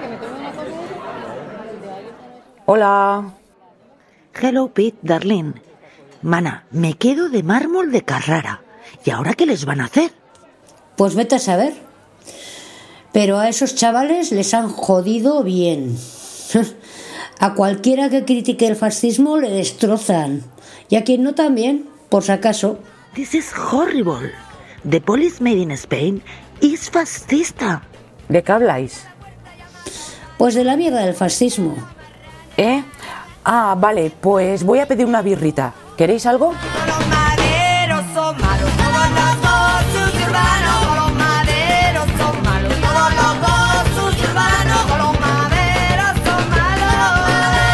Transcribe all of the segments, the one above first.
Hola. Hello, Pete, darling. Mana, me quedo de mármol de Carrara. ¿Y ahora qué les van a hacer? Pues vete a saber. Pero a esos chavales les han jodido bien. A cualquiera que critique el fascismo le destrozan. Y a quien no también, por si acaso. This is horrible. The police made in Spain is fascista. ¿De qué habláis? Pues de la mierda del fascismo. ¿Eh? Ah, vale, pues voy a pedir una birrita. ¿Queréis algo? Los maderos son malos, todos los gozos urbanos. Los maderos son malos, todos los gozos urbanos. Los maderos son malos.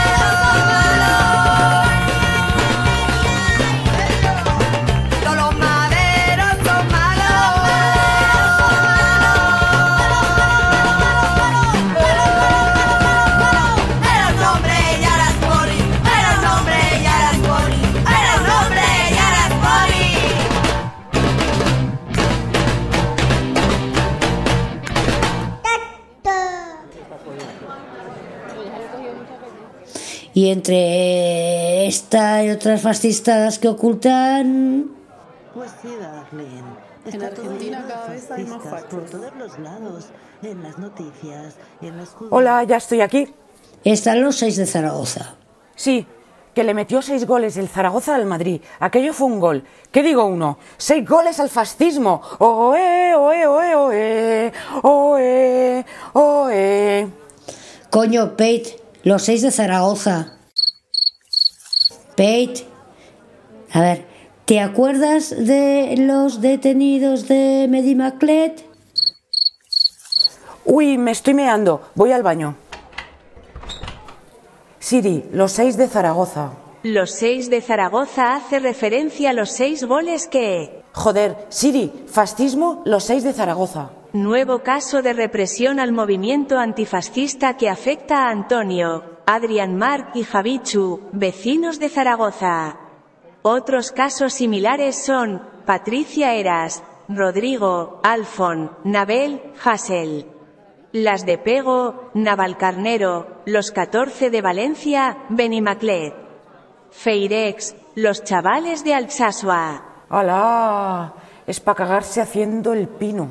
Los maderos son malos. Era un hombre y ahora es poli. Era un hombre y ahora es poli. Era un hombre y ahora es poli. Y entre esta y otras fascistas que ocultan... Pues sí, darling. En Argentina cada vez hay más fascistas por fachos. todos los lados. En las noticias, en los judíos. Hola, ya estoy aquí. Están los 6 de Zaragoza. Sí, que le metió 6 goles el Zaragoza al Madrid. Aquello fue un gol. ¿Qué digo uno? 6 goles al fascismo. ¡Oe, oe, oe, oe! ¡Oe, oe! Coño, Pete, los 6 de Zaragoza. Pete, a ver, ¿te acuerdas de los detenidos de Medimaclet? Uy, me estoy meando. Voy al baño. Siri, los 6 de Zaragoza. Los 6 de Zaragoza hace referencia a los 6 goles que... Joder, Siri, fascismo, los 6 de Zaragoza. Nuevo caso de represión al movimiento antifascista que afecta a Antonio, Adrián Marc y Javichu, vecinos de Zaragoza. Otros casos similares son Patricia Eras, Rodrigo, Alfon, Nabel, Hassel. Las de Pego, Navalcarnero, los 14 de Valencia, Benimaclet. Feirex, los chavales de Alsasua. ¡Hala! Es para cagarse haciendo el pino.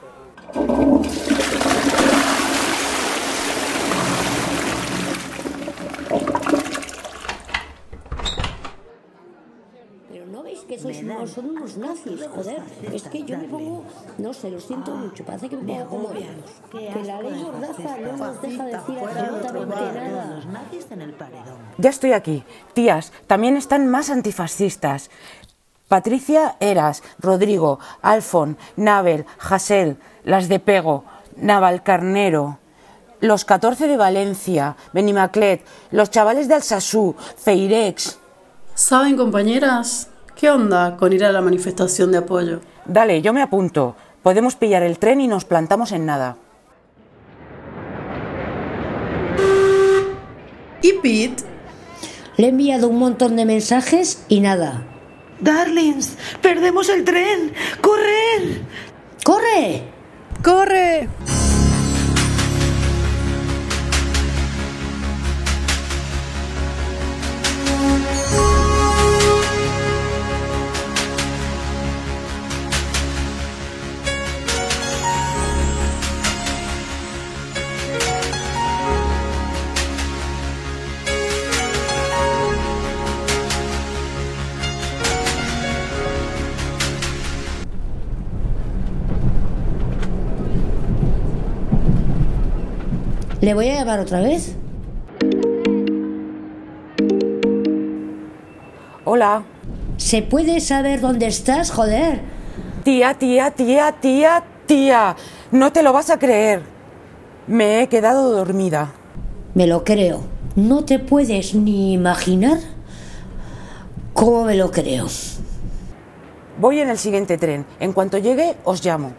Pero no veis que son unos nazis, joder. Es que yo me pongo, no sé, lo siento mucho, parece que me pongo como ellos. Que la ley mordaza no nos deja decir absolutamente nada. Los nazis en el paredón. Ya estoy aquí. Tías, también están más antifascistas. Patricia Eras, Rodrigo, Alfon, Nabel, Hassel, las de Pego, Navalcarnero, los 14 de Valencia, Benimaclet, los chavales de Alsasú, Feirex. ¿Saben, compañeras? ¿Qué onda con ir a la manifestación de apoyo? Dale, yo me apunto. Podemos pillar el tren y nos plantamos en nada. ¿Y Pete? Le he enviado un montón de mensajes y nada. Darlings, perdemos el tren. ¡Corred! ¡Corre! ¡Corre! ¿Le voy a llamar otra vez? Hola. ¿Se puede saber dónde estás, joder? Tía, no te lo vas a creer. Me he quedado dormida. Me lo creo. No te puedes ni imaginar cómo me lo creo. Voy en el siguiente tren. En cuanto llegue, os llamo.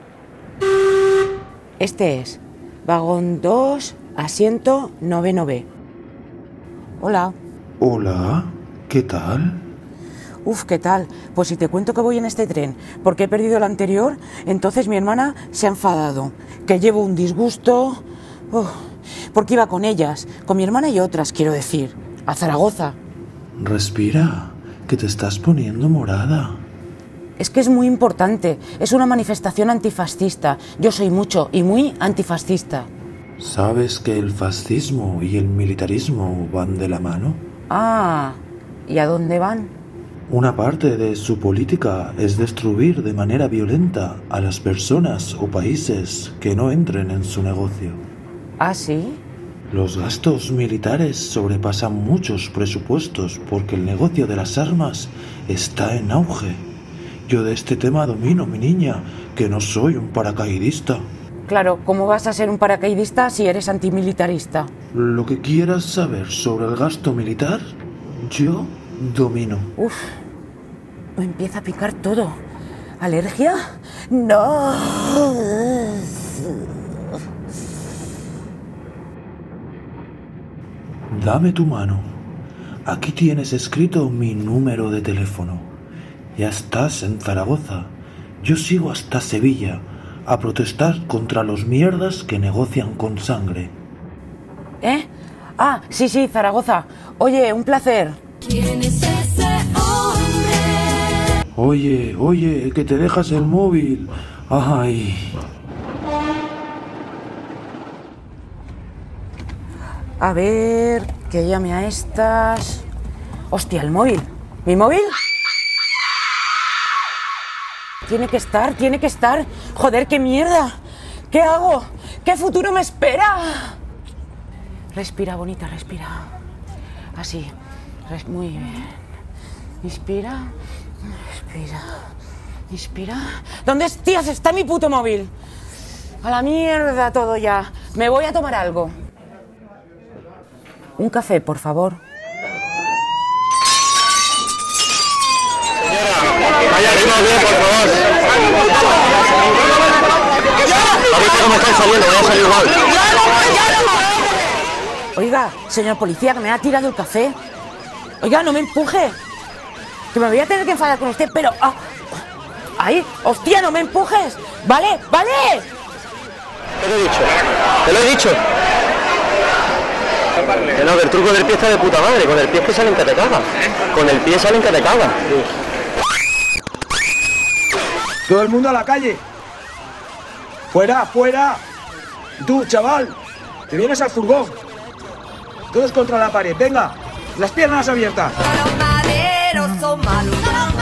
Este es vagón 2, asiento 9B. Hola. Hola, ¿qué tal? Uf, ¿qué tal? Pues si te cuento que voy en este tren porque he perdido el anterior, entonces mi hermana se ha enfadado. Que llevo un disgusto. porque iba con ellas, con mi hermana y otras, quiero decir, a Zaragoza. Respira, que te estás poniendo morada. Es que es muy importante, es una manifestación antifascista. Yo soy mucho y muy antifascista. ¿Sabes que el fascismo y el militarismo van de la mano? Ah, ¿y a dónde van? Una parte de su política es destruir de manera violenta a las personas o países que no entren en su negocio. ¿Ah, sí? Los gastos militares sobrepasan muchos presupuestos porque el negocio de las armas está en auge. Yo de este tema domino, mi niña, que no soy un paracaidista. Claro, ¿cómo vas a ser un paracaidista si eres antimilitarista? Lo que quieras saber sobre el gasto militar, yo domino. Uf, me empieza a picar todo. ¿Alergia? No. Dame tu mano. Aquí tienes escrito mi número de teléfono. Ya estás en Zaragoza. Yo sigo hasta Sevilla a protestar contra los mierdas que negocian con sangre. ¿Eh? Ah, sí, Zaragoza. Oye, un placer. ¿Quién es ese hombre? Oye, que te dejas el móvil. Ay. A ver, que llame a estas... Hostia, el móvil. ¿Mi móvil? Tiene que estar. Joder, qué mierda. ¿Qué hago? ¿Qué futuro me espera? Respira, bonita, respira. Así. Muy bien. Inspira. Respira. Inspira. ¿Dónde, tías, está mi puto móvil? A la mierda todo ya. Me voy a tomar algo. Un café, por favor. Vaya, bien, por favor. Ahorita cómo están saliendo, voy a salir igual. Oiga, señor policía, que me ha tirado el café. Oiga, no me empuje. Que me voy a tener que enfadar con usted, pero... ¡Ahí! ¡Hostia, no me empujes! ¡Vale! Te lo he dicho. Que no, que el truco del pie está de puta madre. Con el pie es que salen que te cagas. Con el pie salen que te cagas. Todo el mundo a la calle. Fuera. Tú, chaval, te vienes al furgón. Todos contra la pared. Venga, las piernas abiertas. Los maderos son malos.